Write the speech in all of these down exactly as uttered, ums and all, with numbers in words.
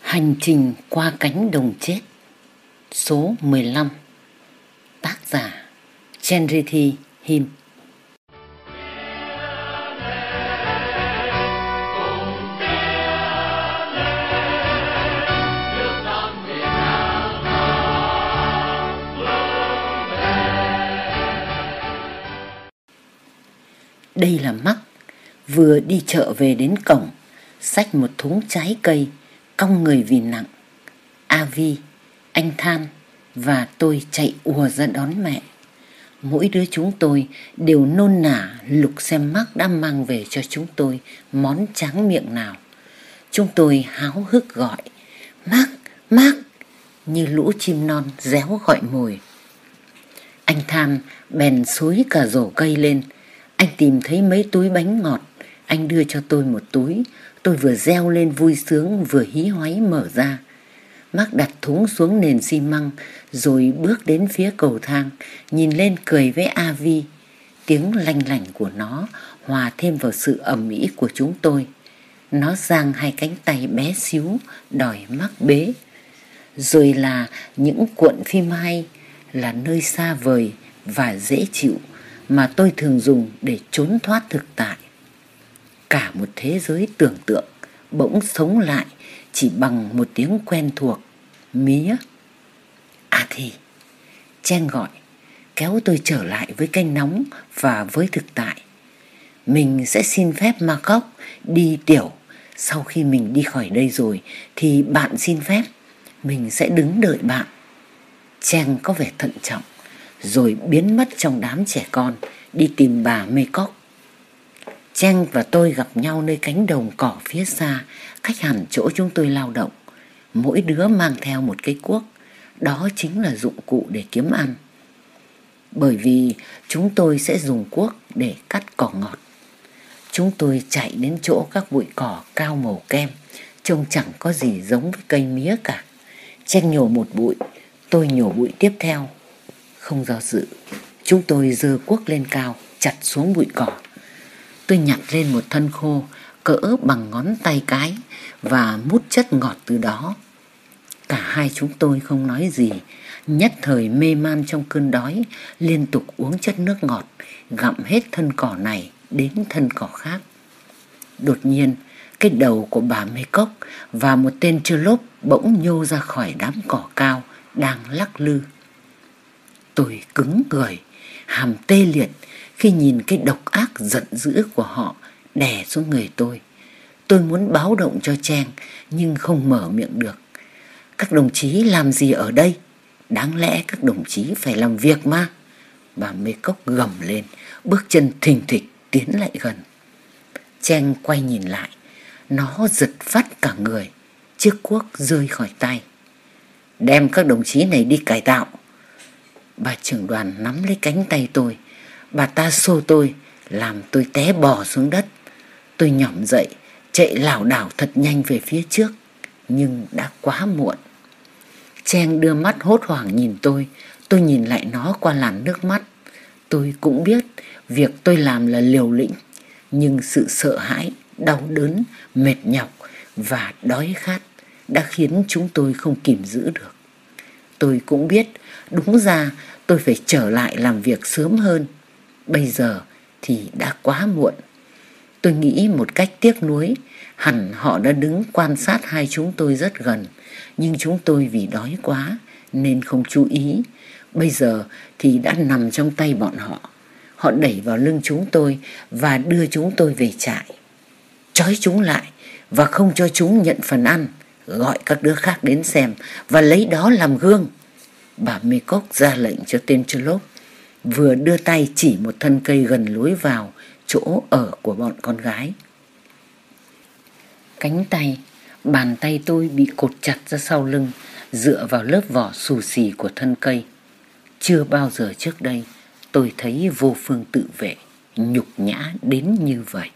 Hành trình qua cánh đồng chết. Số mười lăm. Tác giả Chenrithi Hin. Đây là Mắc, vừa đi chợ về đến cổng, xách một thúng trái cây, cong người vì nặng. Avi, anh Than và tôi chạy ùa ra đón mẹ. Mỗi đứa chúng tôi đều nôn nả lục xem Mắc đã mang về cho chúng tôi món tráng miệng nào. Chúng tôi háo hức gọi Mắc, Mắc, như lũ chim non réo gọi mồi. Anh Than bèn xối cả rổ cây lên. Anh tìm thấy mấy túi bánh ngọt. Anh đưa cho tôi một túi. Tôi vừa reo lên vui sướng vừa hí hoáy mở ra. Mắc đặt thúng xuống nền xi măng rồi bước đến phía cầu thang, nhìn lên cười với Avi. Tiếng lanh lảnh của nó hòa thêm vào sự ầm ĩ của chúng tôi. Nó giang hai cánh tay bé xíu đòi Mắc bế. Rồi là những cuộn phim hay, là nơi xa vời và dễ chịu mà tôi thường dùng để trốn thoát thực tại. Cả một thế giới tưởng tượng bỗng sống lại chỉ bằng một tiếng quen thuộc: mía. À thì, Chen gọi, kéo tôi trở lại với canh nóng và với thực tại. Mình sẽ xin phép Marcock đi tiểu. Sau khi mình đi khỏi đây rồi thì bạn xin phép. Mình sẽ đứng đợi bạn. Chen có vẻ thận trọng rồi biến mất trong đám trẻ con đi tìm bà Maycock. Chen và tôi gặp nhau nơi cánh đồng cỏ phía xa, cách hẳn chỗ chúng tôi lao động. Mỗi đứa mang theo một cây cuốc. Đó chính là dụng cụ để kiếm ăn. Bởi vì chúng tôi sẽ dùng cuốc để cắt cỏ ngọt. Chúng tôi chạy đến chỗ các bụi cỏ cao màu kem, trông chẳng có gì giống với cây mía cả. Chen nhổ một bụi, tôi nhổ bụi tiếp theo. Không do dự, chúng tôi giơ cuốc lên cao, chặt xuống bụi cỏ. Tôi nhặt lên một thân khô cỡ bằng ngón tay cái và mút chất ngọt từ đó. Cả hai chúng tôi không nói gì, nhất thời mê man trong cơn đói, liên tục uống chất nước ngọt, gặm hết thân cỏ này đến thân cỏ khác. Đột nhiên, cái đầu của bà Maycock và một tên trơ lốp bỗng nhô ra khỏi đám cỏ cao đang lắc lư. Tôi cứng người, hàm tê liệt khi nhìn cái độc ác giận dữ của họ đè xuống người tôi. Tôi muốn báo động cho Chen nhưng không mở miệng được. Các đồng chí làm gì ở đây? Đáng lẽ các đồng chí phải làm việc mà. Bà Maycock gầm lên, bước chân thình thịch tiến lại gần. Chen quay nhìn lại. Nó giật phát cả người. Chiếc cuốc rơi khỏi tay. Đem các đồng chí này đi cải tạo. Bà trưởng đoàn nắm lấy cánh tay tôi. Bà ta xô tôi, làm tôi té bò xuống đất. Tôi nhỏm dậy, chạy lảo đảo thật nhanh về phía trước. Nhưng đã quá muộn. Chen đưa mắt hốt hoảng nhìn tôi. Tôi nhìn lại nó qua làn nước mắt. Tôi cũng biết việc tôi làm là liều lĩnh. Nhưng sự sợ hãi, đau đớn, mệt nhọc và đói khát đã khiến chúng tôi không kìm giữ được. Tôi cũng biết đúng ra tôi phải trở lại làm việc sớm hơn. Bây giờ thì đã quá muộn. Tôi nghĩ một cách tiếc nuối, hẳn họ đã đứng quan sát hai chúng tôi rất gần, nhưng chúng tôi vì đói quá nên không chú ý. Bây giờ thì đã nằm trong tay bọn họ. Họ đẩy vào lưng chúng tôi và đưa chúng tôi về trại. Trói chúng lại và không cho chúng nhận phần ăn. Gọi các đứa khác đến xem và lấy đó làm gương. Bà Maycock ra lệnh cho tên trơ lốp, vừa đưa tay chỉ một thân cây gần lối vào chỗ ở của bọn con gái. Cánh tay, bàn tay tôi bị cột chặt ra sau lưng, dựa vào lớp vỏ xù xì của thân cây. Chưa bao giờ trước đây tôi thấy vô phương tự vệ, nhục nhã đến như vậy.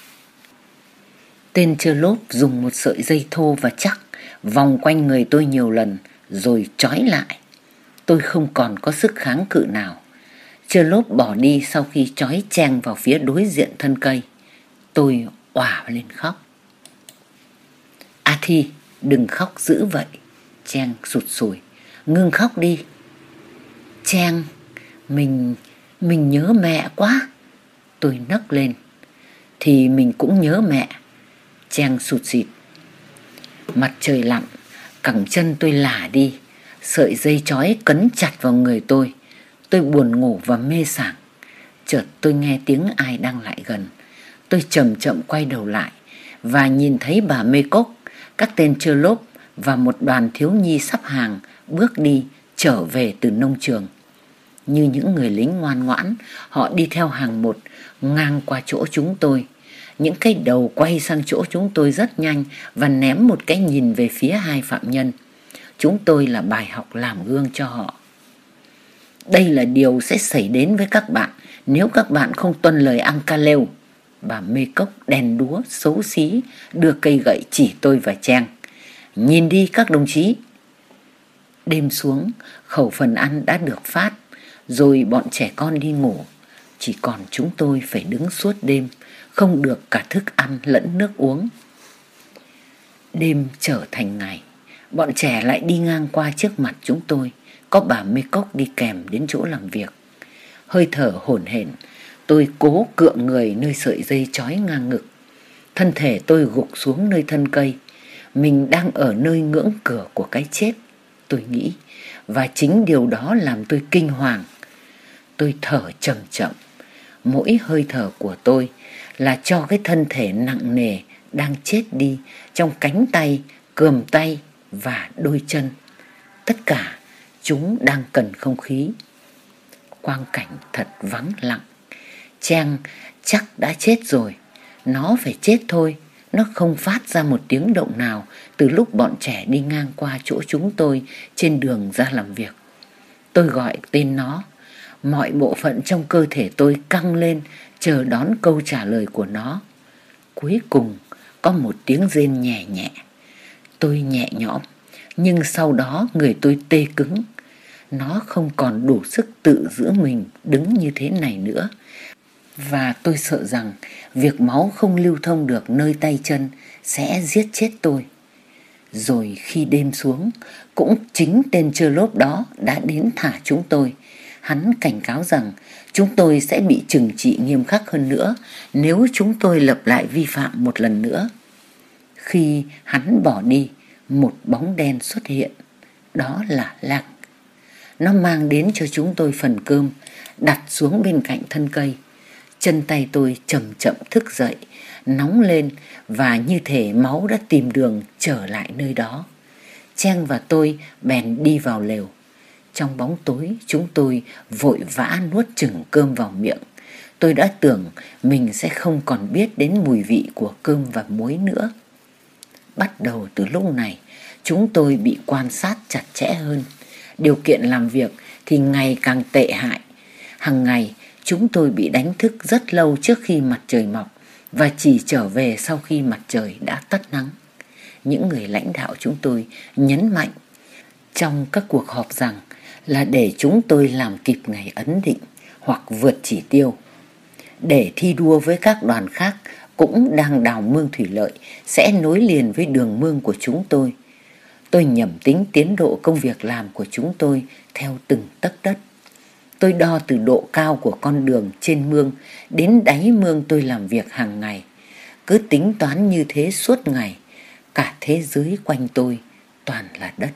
Tên trơ lốp dùng một sợi dây thô và chắc vòng quanh người tôi nhiều lần rồi trói lại. Tôi không còn có sức kháng cự nào. Trơ lốp bỏ đi sau khi trói Chen vào phía đối diện thân cây. Tôi òa lên khóc. À thì, Đừng khóc dữ vậy. Trang sụt sùi. Ngưng khóc đi. Trang, mình, mình nhớ mẹ quá. Tôi nấc lên. Thì mình cũng nhớ mẹ. Trang sụt sịt. Mặt trời lặn, cẳng chân tôi lả đi. Sợi dây trói cấn chặt vào người tôi. Tôi buồn ngủ và mê sảng. Chợt tôi nghe tiếng ai đang lại gần. Tôi chậm chậm quay đầu lại và nhìn thấy bà Mê Cốc, các tên chơ lốp và một đoàn thiếu nhi sắp hàng bước đi trở về từ nông trường. Như những người lính ngoan ngoãn, họ đi theo hàng một ngang qua chỗ chúng tôi. Những cái đầu quay sang chỗ chúng tôi rất nhanh và ném một cái nhìn về phía hai phạm nhân. Chúng tôi là bài học làm gương cho họ. Đây là điều sẽ xảy đến với các bạn nếu các bạn không tuân lời Uncle. Bà Mê Cốc đèn đúa xấu xí đưa cây gậy chỉ tôi và Trang. Nhìn đi các đồng chí. Đêm xuống, khẩu phần ăn đã được phát, rồi bọn trẻ con đi ngủ. Chỉ còn chúng tôi phải đứng suốt đêm, không được cả thức ăn lẫn nước uống. Đêm trở thành ngày, bọn trẻ lại đi ngang qua trước mặt chúng tôi. Có bà Mê Cốc đi kèm đến chỗ làm việc. Hơi thở hổn hển, tôi cố cựa người nơi sợi dây trói ngang ngực. Thân thể tôi gục xuống nơi thân cây. Mình đang ở nơi ngưỡng cửa của cái chết, tôi nghĩ. Và chính điều đó làm tôi kinh hoàng. Tôi thở chậm chậm. Mỗi hơi thở của tôi là cho cái thân thể nặng nề đang chết đi trong cánh tay, cườm tay và đôi chân. Tất cả chúng đang cần không khí. Quang cảnh thật vắng lặng. Trang chắc đã chết rồi. Nó phải chết thôi. Nó không phát ra một tiếng động nào từ lúc bọn trẻ đi ngang qua chỗ chúng tôi trên đường ra làm việc. Tôi gọi tên nó. Mọi bộ phận trong cơ thể tôi căng lên chờ đón câu trả lời của nó. Cuối cùng có một tiếng rên nhẹ nhẹ. Tôi nhẹ nhõm, nhưng sau đó người tôi tê cứng. Nó không còn đủ sức tự giữ mình đứng như thế này nữa. Và tôi sợ rằng việc máu không lưu thông được nơi tay chân sẽ giết chết tôi. Rồi khi đêm xuống, cũng chính tên chơ lốp đó đã đến thả chúng tôi. Hắn cảnh cáo rằng chúng tôi sẽ bị trừng trị nghiêm khắc hơn nữa nếu chúng tôi lặp lại vi phạm một lần nữa. Khi hắn bỏ đi, một bóng đen xuất hiện. Đó là Lạc. Nó mang đến cho chúng tôi phần cơm, đặt xuống bên cạnh thân cây. Chân tay tôi chậm chậm thức dậy, nóng lên và như thể máu đã tìm đường trở lại nơi đó. Trang và tôi bèn đi vào lều. Trong bóng tối chúng tôi vội vã nuốt chừng cơm vào miệng. Tôi đã tưởng mình sẽ không còn biết đến mùi vị của cơm và muối nữa. Bắt đầu từ lúc này, chúng tôi bị quan sát chặt chẽ hơn. Điều kiện làm việc thì ngày càng tệ hại. Hằng ngày chúng tôi bị đánh thức rất lâu trước khi mặt trời mọc và chỉ trở về sau khi mặt trời đã tắt nắng. Những người lãnh đạo chúng tôi nhấn mạnh trong các cuộc họp rằng là để chúng tôi làm kịp ngày ấn định hoặc vượt chỉ tiêu. Để thi đua với các đoàn khác cũng đang đào mương thủy lợi sẽ nối liền với đường mương của chúng tôi. Tôi nhẩm tính tiến độ công việc làm của chúng tôi theo từng tấc đất. Tôi đo từ độ cao của con đường trên mương đến đáy mương tôi làm việc hàng ngày. Cứ tính toán như thế suốt ngày, cả thế giới quanh tôi toàn là đất.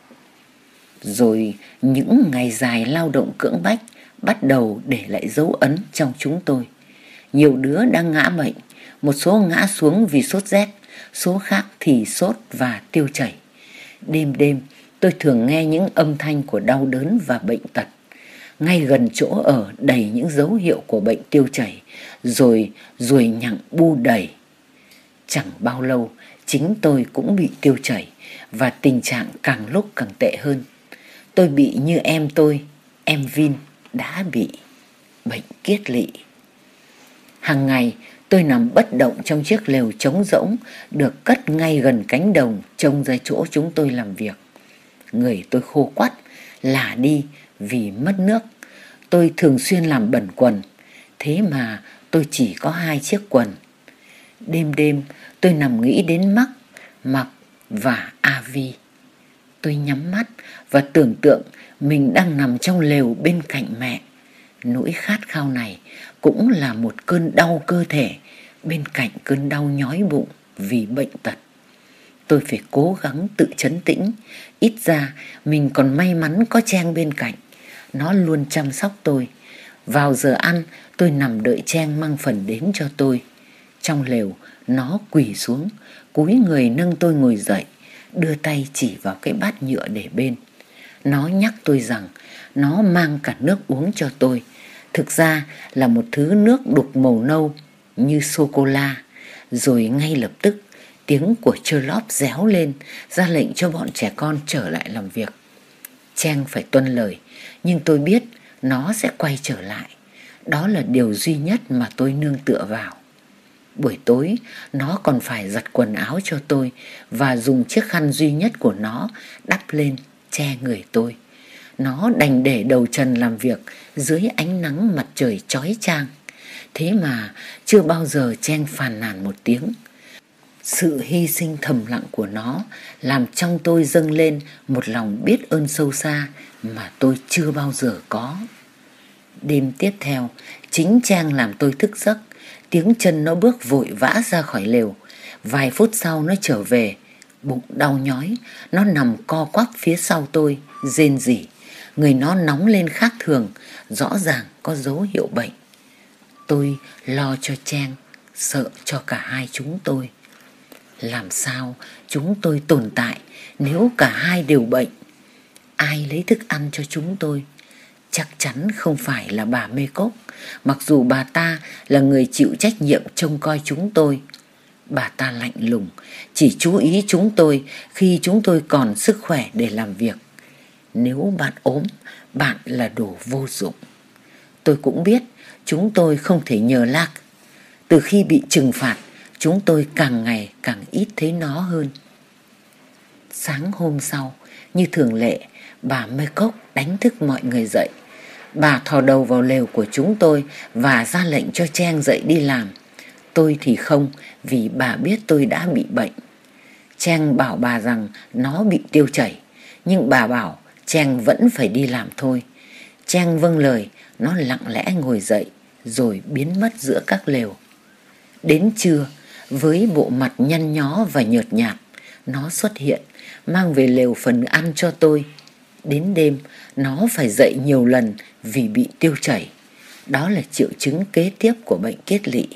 Rồi những ngày dài lao động cưỡng bách bắt đầu để lại dấu ấn trong chúng tôi. Nhiều đứa đang ngã bệnh, một số ngã xuống vì sốt rét, số khác thì sốt và tiêu chảy. Đêm đêm tôi thường nghe những âm thanh của đau đớn và bệnh tật. Ngay gần chỗ ở đầy những dấu hiệu của bệnh tiêu chảy, rồi ruồi nhặng bu đầy. Chẳng bao lâu chính tôi cũng bị tiêu chảy và tình trạng càng lúc càng tệ hơn. Tôi bị như em tôi, em Vin đã bị bệnh kiết lỵ. Hàng ngày tôi nằm bất động trong chiếc lều trống rỗng được cất ngay gần cánh đồng trông ra chỗ chúng tôi làm việc. Người tôi khô quắt, lả đi vì mất nước. Tôi thường xuyên làm bẩn quần, thế mà tôi chỉ có hai chiếc quần. Đêm đêm tôi nằm nghĩ đến Mắc, Mặc và Avi. Tôi nhắm mắt và tưởng tượng mình đang nằm trong lều bên cạnh mẹ. Nỗi khát khao này cũng là một cơn đau cơ thể bên cạnh cơn đau nhói bụng vì bệnh tật. Tôi phải cố gắng tự trấn tĩnh. Ít ra mình còn may mắn có Trang bên cạnh. Nó luôn chăm sóc tôi. Vào giờ ăn, tôi nằm đợi Trang mang phần đến cho tôi. Trong lều, nó quỳ xuống, cúi người nâng tôi ngồi dậy, đưa tay chỉ vào cái bát nhựa để bên. Nó nhắc tôi rằng nó mang cả nước uống cho tôi. Thực ra là một thứ nước đục màu nâu như sô-cô-la. Rồi ngay lập tức tiếng của Sherlock réo lên, ra lệnh cho bọn trẻ con trở lại làm việc. Trang phải tuân lời, nhưng tôi biết nó sẽ quay trở lại. Đó là điều duy nhất mà tôi nương tựa vào. Buổi tối, nó còn phải giặt quần áo cho tôi và dùng chiếc khăn duy nhất của nó đắp lên che người tôi. Nó đành để đầu trần làm việc dưới ánh nắng mặt trời chói chang. Thế mà chưa bao giờ Trang phàn nàn một tiếng. Sự hy sinh thầm lặng của nó làm trong tôi dâng lên một lòng biết ơn sâu xa mà tôi chưa bao giờ có. Đêm tiếp theo, chính Trang làm tôi thức giấc. Tiếng chân nó bước vội vã ra khỏi lều. Vài phút sau nó trở về, bụng đau nhói. Nó nằm co quắp phía sau tôi, rên rỉ. Người nó nóng lên khác thường, rõ ràng có dấu hiệu bệnh. Tôi lo cho Trang, sợ cho cả hai chúng tôi. Làm sao chúng tôi tồn tại nếu cả hai đều bệnh? Ai lấy thức ăn cho chúng tôi? Chắc chắn không phải là bà Mê Cốc, mặc dù bà ta là người chịu trách nhiệm trông coi chúng tôi. Bà ta lạnh lùng, chỉ chú ý chúng tôi khi chúng tôi còn sức khỏe để làm việc. Nếu bạn ốm, bạn là đồ vô dụng. Tôi cũng biết chúng tôi không thể nhờ Lạc. Từ khi bị trừng phạt, chúng tôi càng ngày càng ít thấy nó hơn. Sáng hôm sau, như thường lệ, bà Mê Cốc đánh thức mọi người dậy. Bà thò đầu vào lều của chúng tôi và ra lệnh cho Trang dậy đi làm. Tôi thì không, vì bà biết tôi đã bị bệnh. Trang bảo bà rằng nó bị tiêu chảy, nhưng bà bảo Trang vẫn phải đi làm thôi. Trang vâng lời, nó lặng lẽ ngồi dậy rồi biến mất giữa các lều. Đến trưa, với bộ mặt nhăn nhó và nhợt nhạt, nó xuất hiện, mang về lều phần ăn cho tôi. Đến đêm, nó phải dậy nhiều lần vì bị tiêu chảy. Đó là triệu chứng kế tiếp của bệnh kết lị.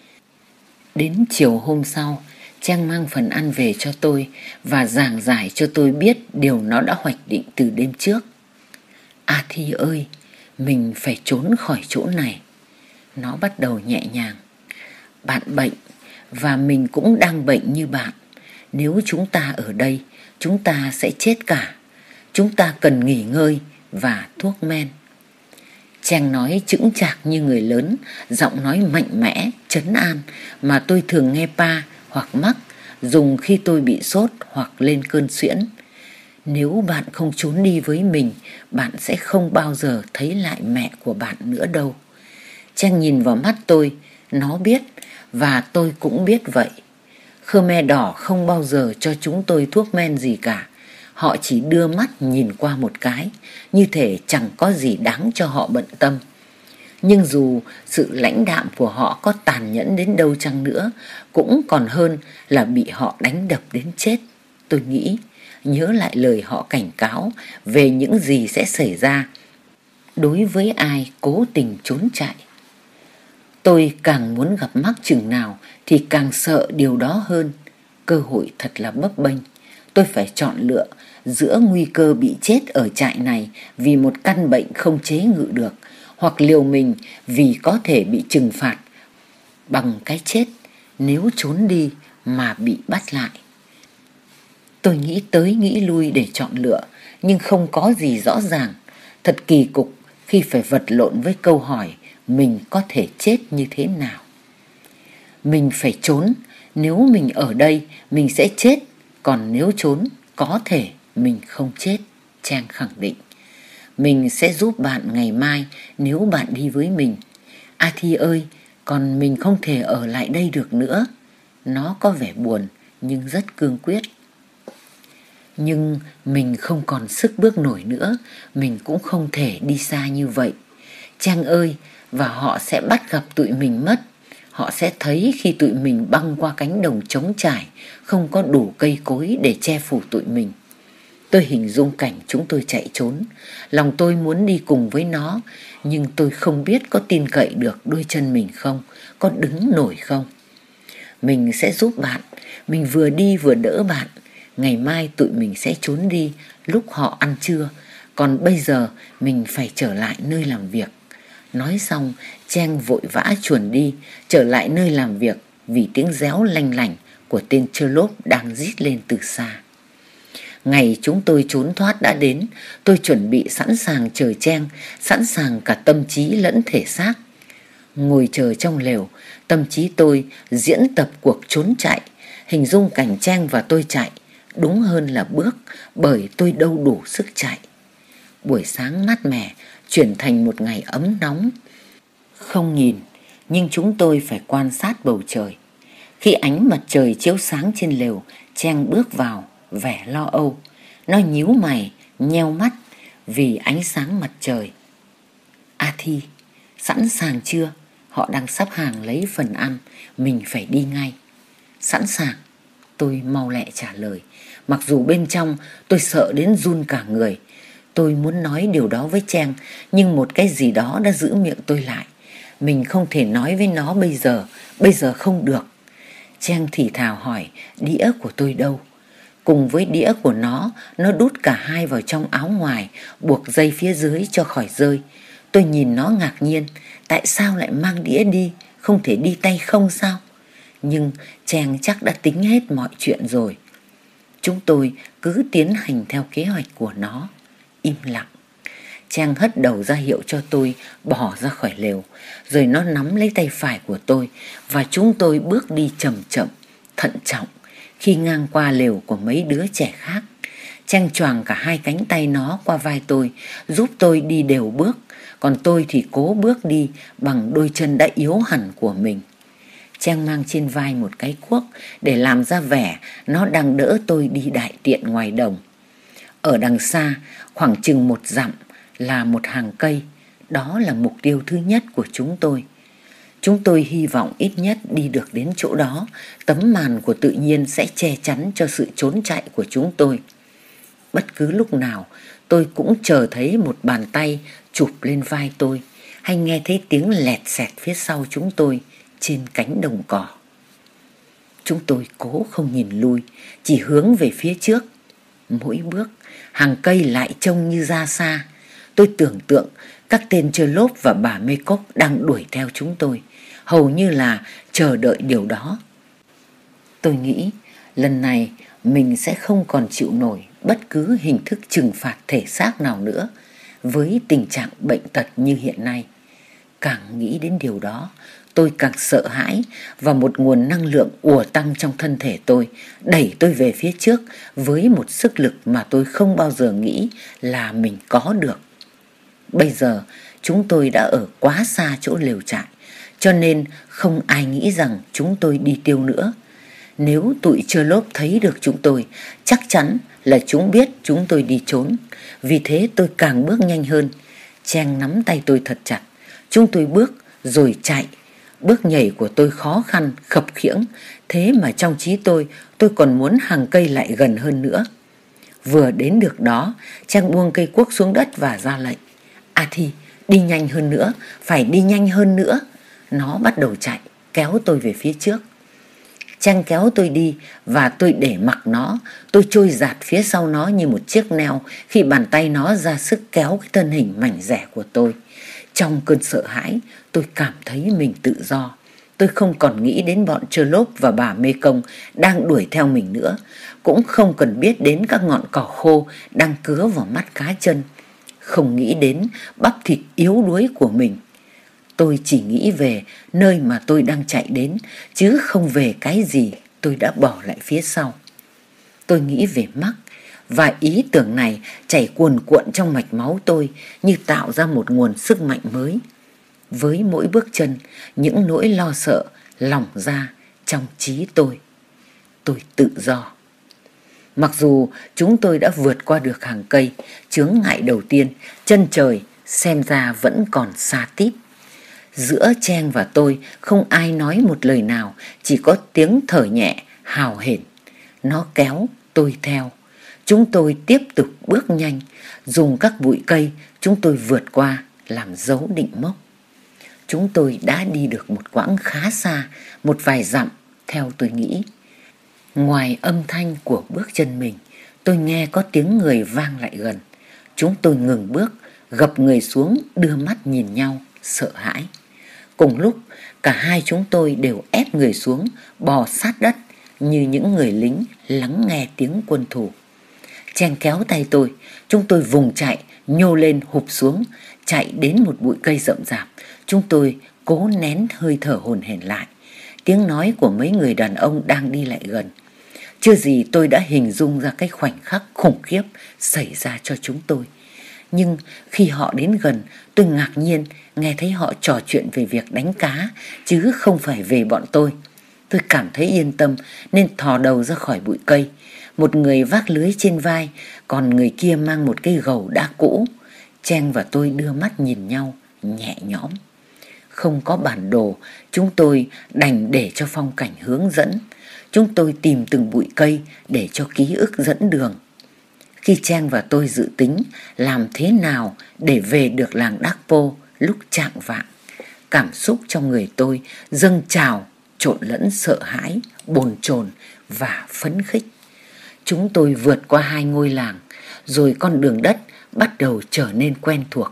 Đến chiều hôm sau, Trang mang phần ăn về cho tôi và giảng giải cho tôi biết điều nó đã hoạch định từ đêm trước. À Thi ơi, mình phải trốn khỏi chỗ này. Nó bắt đầu nhẹ nhàng. Bạn bệnh và mình cũng đang bệnh như bạn. Nếu chúng ta ở đây, chúng ta sẽ chết cả. Chúng ta cần nghỉ ngơi và thuốc men. Trang nói chững chạc như người lớn, giọng nói mạnh mẽ, trấn an mà tôi thường nghe Pa hoặc Mắc dùng khi tôi bị sốt hoặc lên cơn suyễn. Nếu bạn không trốn đi với mình, bạn sẽ không bao giờ thấy lại mẹ của bạn nữa đâu. Trang nhìn vào mắt tôi, nó biết và tôi cũng biết vậy. Khmer Đỏ không bao giờ cho chúng tôi thuốc men gì cả. Họ chỉ đưa mắt nhìn qua một cái, như thể chẳng có gì đáng cho họ bận tâm. Nhưng dù sự lãnh đạm của họ có tàn nhẫn đến đâu chăng nữa, cũng còn hơn là bị họ đánh đập đến chết. Tôi nghĩ, nhớ lại lời họ cảnh cáo về những gì sẽ xảy ra đối với ai cố tình trốn chạy. Tôi càng muốn gặp Mắc chừng nào thì càng sợ điều đó hơn. Cơ hội thật là bấp bênh. Tôi phải chọn lựa giữa nguy cơ bị chết ở trại này vì một căn bệnh không chế ngự được, hoặc liều mình vì có thể bị trừng phạt bằng cái chết nếu trốn đi mà bị bắt lại. Tôi nghĩ tới nghĩ lui để chọn lựa, nhưng không có gì rõ ràng. Thật kỳ cục khi phải vật lộn với câu hỏi mình có thể chết như thế nào. Mình phải trốn. Nếu mình ở đây, mình sẽ chết. Còn nếu trốn, có thể mình không chết, Trang khẳng định. Mình sẽ giúp bạn ngày mai nếu bạn đi với mình. A Thi ơi, còn mình không thể ở lại đây được nữa. Nó có vẻ buồn nhưng rất cương quyết. Nhưng mình không còn sức bước nổi nữa, mình cũng không thể đi xa như vậy. Trang ơi, và họ sẽ bắt gặp tụi mình mất. Họ sẽ thấy khi tụi mình băng qua cánh đồng trống trải, không có đủ cây cối để che phủ tụi mình. Tôi hình dung cảnh chúng tôi chạy trốn. Lòng tôi muốn đi cùng với nó, nhưng tôi không biết có tin cậy được đôi chân mình không, có đứng nổi không. Mình sẽ giúp bạn, mình vừa đi vừa đỡ bạn. Ngày mai tụi mình sẽ trốn đi lúc họ ăn trưa, còn bây giờ mình phải trở lại nơi làm việc. Nói xong, Trang vội vã chuồn đi, trở lại nơi làm việc vì tiếng réo lanh lảnh của tên chơ lốp đang rít lên từ xa. Ngày chúng tôi trốn thoát đã đến, tôi chuẩn bị sẵn sàng chờ Trang, sẵn sàng cả tâm trí lẫn thể xác. Ngồi chờ trong lều, tâm trí tôi diễn tập cuộc trốn chạy, hình dung cảnh Trang và tôi chạy, đúng hơn là bước, bởi tôi đâu đủ sức chạy. Buổi sáng mát mẻ chuyển thành một ngày ấm nóng. Không nhìn, nhưng chúng tôi phải quan sát bầu trời. Khi ánh mặt trời chiếu sáng trên lều, Trang bước vào, vẻ lo âu. Nó nhíu mày, nheo mắt vì ánh sáng mặt trời. A Thi, sẵn sàng chưa? Họ đang sắp hàng lấy phần ăn, mình phải đi ngay. Sẵn sàng, tôi mau lẹ trả lời. Mặc dù bên trong tôi sợ đến run cả người. Tôi muốn nói điều đó với Trang, nhưng một cái gì đó đã giữ miệng tôi lại. Mình không thể nói với nó bây giờ, bây giờ không được. Trang thì thào hỏi đĩa của tôi đâu. Cùng với đĩa của nó, nó đút cả hai vào trong áo ngoài, buộc dây phía dưới cho khỏi rơi. Tôi nhìn nó ngạc nhiên, tại sao lại mang đĩa đi, không thể đi tay không sao? Nhưng Trang chắc đã tính hết mọi chuyện rồi. Chúng tôi cứ tiến hành theo kế hoạch của nó. Im lặng. Trang hất đầu ra hiệu cho tôi bỏ ra khỏi lều, rồi nó nắm lấy tay phải của tôi và chúng tôi bước đi chậm chậm, thận trọng. Khi ngang qua lều của mấy đứa trẻ khác, Trang choàng cả hai cánh tay nó qua vai tôi, giúp tôi đi đều bước, còn tôi thì cố bước đi bằng đôi chân đã yếu hẳn của mình. Trang mang trên vai một cái cuốc để làm ra vẻ nó đang đỡ tôi đi đại tiện ngoài đồng. Ở đằng xa, khoảng chừng một dặm là một hàng cây, đó là mục tiêu thứ nhất của chúng tôi. Chúng tôi hy vọng ít nhất đi được đến chỗ đó, tấm màn của tự nhiên sẽ che chắn cho sự trốn chạy của chúng tôi. Bất cứ lúc nào, tôi cũng chờ thấy một bàn tay chụp lên vai tôi, hay nghe thấy tiếng lẹt xẹt phía sau chúng tôi trên cánh đồng cỏ. Chúng tôi cố không nhìn lui, chỉ hướng về phía trước. Mỗi bước, hàng cây lại trông như ra xa. Tôi tưởng tượng các tên chơ lốp và bà Mê Cốc đang đuổi theo chúng tôi, hầu như là chờ đợi điều đó. Tôi nghĩ lần này mình sẽ không còn chịu nổi bất cứ hình thức trừng phạt thể xác nào nữa với tình trạng bệnh tật như hiện nay. Càng nghĩ đến điều đó, tôi càng sợ hãi và một nguồn năng lượng ùa tăng trong thân thể tôi, đẩy tôi về phía trước với một sức lực mà tôi không bao giờ nghĩ là mình có được. Bây giờ chúng tôi đã ở quá xa chỗ lều trại, cho nên không ai nghĩ rằng chúng tôi đi tiêu nữa. Nếu tụi chơ lốp thấy được chúng tôi, chắc chắn là chúng biết chúng tôi đi trốn. Vì thế tôi càng bước nhanh hơn. Trang nắm tay tôi thật chặt. Chúng tôi bước rồi chạy. Bước nhảy của tôi khó khăn, khập khiễng. Thế mà trong trí tôi, tôi còn muốn hàng cây lại gần hơn nữa. Vừa đến được đó, Trang buông cây cuốc xuống đất và ra lệnh. À thì, đi nhanh hơn nữa, phải đi nhanh hơn nữa. Nó bắt đầu chạy, kéo tôi về phía trước. Trang kéo tôi đi và tôi để mặc nó. Tôi trôi dạt phía sau nó như một chiếc neo khi bàn tay nó ra sức kéo cái thân hình mảnh dẻ của tôi. Trong cơn sợ hãi, tôi cảm thấy mình tự do. Tôi không còn nghĩ đến bọn chơ lốp và bà Mê Công đang đuổi theo mình nữa. Cũng không cần biết đến các ngọn cỏ khô đang cứa vào mắt cá chân. Không nghĩ đến bắp thịt yếu đuối của mình. Tôi chỉ nghĩ về nơi mà tôi đang chạy đến, chứ không về cái gì tôi đã bỏ lại phía sau. Tôi nghĩ về Mark, và ý tưởng này chảy cuồn cuộn trong mạch máu tôi như tạo ra một nguồn sức mạnh mới. Với mỗi bước chân, những nỗi lo sợ lỏng ra trong trí tôi. Tôi tự do. Mặc dù chúng tôi đã vượt qua được hàng cây, chướng ngại đầu tiên, chân trời xem ra vẫn còn xa tít. Giữa Trang và tôi không ai nói một lời nào, chỉ có tiếng thở nhẹ, hào hển. Nó kéo, tôi theo. Chúng tôi tiếp tục bước nhanh, dùng các bụi cây chúng tôi vượt qua làm dấu định mốc. Chúng tôi đã đi được một quãng khá xa, một vài dặm theo tôi nghĩ. Ngoài âm thanh của bước chân mình, tôi nghe có tiếng người vang lại gần. Chúng tôi ngừng bước, gập người xuống, đưa mắt nhìn nhau, sợ hãi. Cùng lúc, cả hai chúng tôi đều ép người xuống, bò sát đất như những người lính lắng nghe tiếng quân thủ. Trang kéo tay tôi, chúng tôi vùng chạy, nhô lên hụp xuống, chạy đến một bụi cây rậm rạp. Chúng tôi cố nén hơi thở hổn hển lại. Tiếng nói của mấy người đàn ông đang đi lại gần. Chưa gì tôi đã hình dung ra cái khoảnh khắc khủng khiếp xảy ra cho chúng tôi. Nhưng khi họ đến gần, tôi ngạc nhiên nghe thấy họ trò chuyện về việc đánh cá, chứ không phải về bọn tôi. Tôi cảm thấy yên tâm nên thò đầu ra khỏi bụi cây. Một người vác lưới trên vai, còn người kia mang một cây gầu đã cũ. Trang và tôi đưa mắt nhìn nhau, nhẹ nhõm. Không có bản đồ, chúng tôi đành để cho phong cảnh hướng dẫn. Chúng tôi tìm từng bụi cây để cho ký ức dẫn đường. Khi Trang và tôi dự tính làm thế nào để về được làng Đắc Pô lúc chạng vạng, cảm xúc trong người tôi dâng trào, trộn lẫn sợ hãi, bồn chồn và phấn khích. Chúng tôi vượt qua hai ngôi làng, rồi con đường đất bắt đầu trở nên quen thuộc.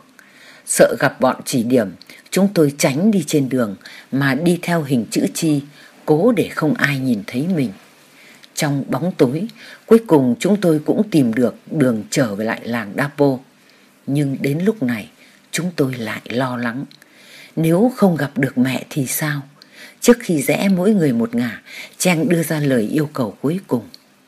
Sợ gặp bọn chỉ điểm, chúng tôi tránh đi trên đường mà đi theo hình chữ chi, cố để không ai nhìn thấy mình. Trong bóng tối, cuối cùng chúng tôi cũng tìm được đường trở về lại làng Đa Pô. Nhưng đến lúc này, chúng tôi lại lo lắng. Nếu không gặp được mẹ thì sao? Trước khi rẽ mỗi người một ngả, Trang đưa ra lời yêu cầu cuối cùng.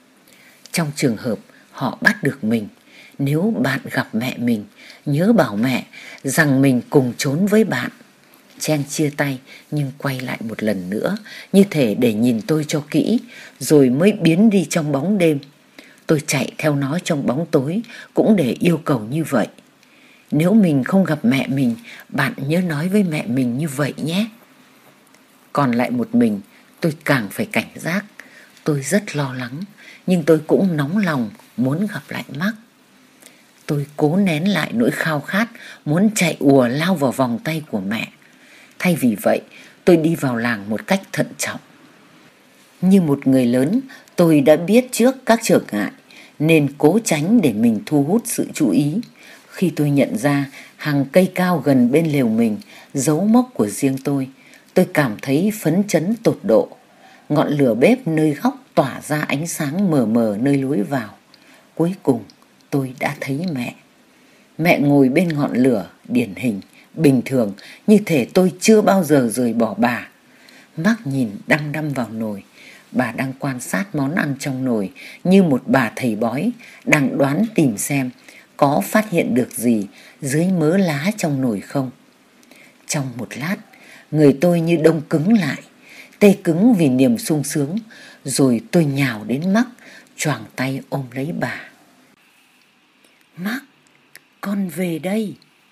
Trong trường hợp họ bắt được mình, nếu bạn gặp mẹ mình, nhớ bảo mẹ rằng mình cùng trốn với bạn. Trang chia tay nhưng quay lại một lần nữa, như thể để nhìn tôi cho kỹ, rồi mới biến đi trong bóng đêm. Tôi chạy theo nó trong bóng tối cũng để yêu cầu như vậy. Nếu mình không gặp mẹ mình, bạn nhớ nói với mẹ mình như vậy nhé. Còn lại một mình, tôi càng phải cảnh giác. Tôi rất lo lắng, nhưng tôi cũng nóng lòng muốn gặp lại Mark. Tôi cố nén lại nỗi khao khát, muốn chạy ùa lao vào vòng tay của mẹ. Thay vì vậy, tôi đi vào làng một cách thận trọng. Như một người lớn, tôi đã biết trước các trở ngại, nên cố tránh để mình thu hút sự chú ý. Khi tôi nhận ra hàng cây cao gần bên lều mình, dấu mốc của riêng tôi, tôi cảm thấy phấn chấn tột độ. Ngọn lửa bếp nơi góc tỏa ra ánh sáng mờ mờ nơi lối vào. Cuối cùng, tôi đã thấy mẹ. Mẹ ngồi bên ngọn lửa, điển hình, bình thường, như thể tôi chưa bao giờ rời bỏ bà. Mark nhìn đăm đăm vào nồi. Bà đang quan sát món ăn trong nồi như một bà thầy bói, đang đoán tìm xem có phát hiện được gì dưới mớ lá trong nồi không. Trong một lát, người tôi như đông cứng lại, tê cứng vì niềm sung sướng, rồi tôi nhào đến Mark, choàng tay ôm lấy bà. Mark, con về đây.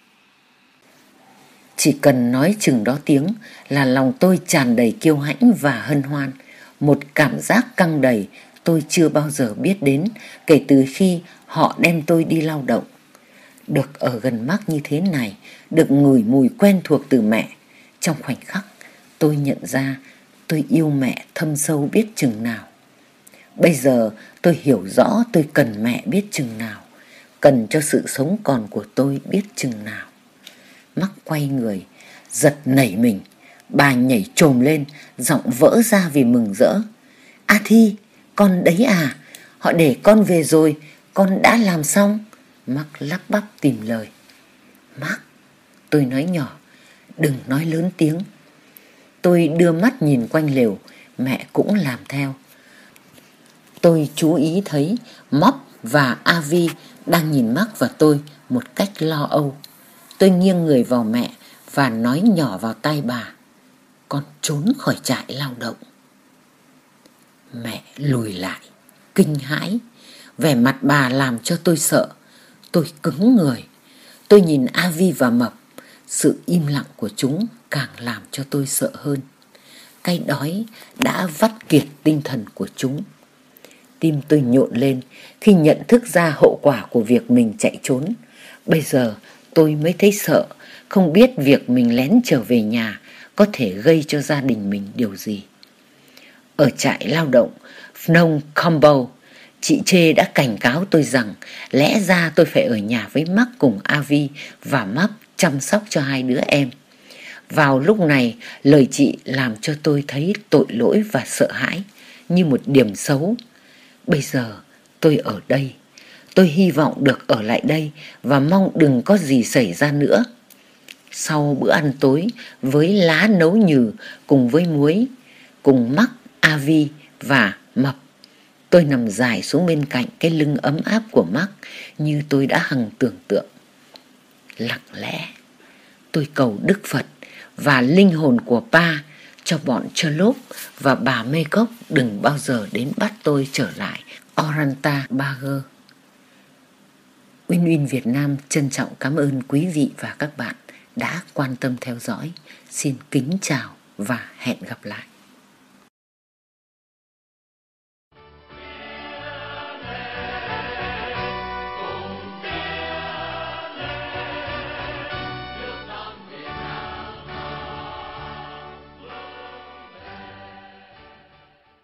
Chỉ cần nói chừng đó tiếng là lòng tôi tràn đầy kiêu hãnh và hân hoan. Một cảm giác căng đầy tôi chưa bao giờ biết đến kể từ khi họ đem tôi đi lao động. Được ở gần Mark như thế này, được ngửi mùi quen thuộc từ mẹ, trong khoảnh khắc tôi nhận ra tôi yêu mẹ thâm sâu biết chừng nào. Bây giờ tôi hiểu rõ tôi cần mẹ biết chừng nào, cần cho sự sống còn của tôi biết chừng nào. Mark quay người, giật nảy mình. Bà nhảy chồm lên, giọng vỡ ra vì mừng rỡ. A Thi, con đấy à? Họ để con về rồi, con đã làm xong. Mark lắp bắp tìm lời. Mark, tôi nói nhỏ, đừng nói lớn tiếng. Tôi đưa mắt nhìn quanh lều, mẹ cũng làm theo. Tôi chú ý thấy Mop và Avi đang nhìn Mark và tôi một cách lo âu. Tôi nghiêng người vào mẹ và nói nhỏ vào tai bà. Con trốn khỏi trại lao động. Mẹ lùi lại, kinh hãi. Vẻ mặt bà làm cho tôi sợ. Tôi cứng người. Tôi nhìn Avi và Mập. Sự im lặng của chúng càng làm cho tôi sợ hơn. Cái đói đã vắt kiệt tinh thần của chúng. Tim tôi nhộn lên khi nhận thức ra hậu quả của việc mình chạy trốn. Bây giờ tôi mới thấy sợ, không biết việc mình lén trở về nhà có thể gây cho gia đình mình điều gì. Ở trại lao động Phnom Combo, chị Chê đã cảnh cáo tôi rằng lẽ ra tôi phải ở nhà với Mark cùng Avi và Map chăm sóc cho hai đứa em. Vào lúc này, lời chị làm cho tôi thấy tội lỗi và sợ hãi như một điểm xấu. Bây giờ tôi ở đây. Tôi hy vọng được ở lại đây và mong đừng có gì xảy ra nữa. Sau bữa ăn tối với lá nấu nhừ cùng với muối, cùng Mark, Avi và Mập, tôi nằm dài xuống bên cạnh cái lưng ấm áp của Mark như tôi đã hằng tưởng tượng. Lặng lẽ, tôi cầu Đức Phật và linh hồn của Pa cho bọn Chlop và bà Mê Cốc đừng bao giờ đến bắt tôi trở lại Oranta Bager. Win Win Việt Nam trân trọng cảm ơn quý vị và các bạn đã quan tâm theo dõi. Xin kính chào và hẹn gặp lại.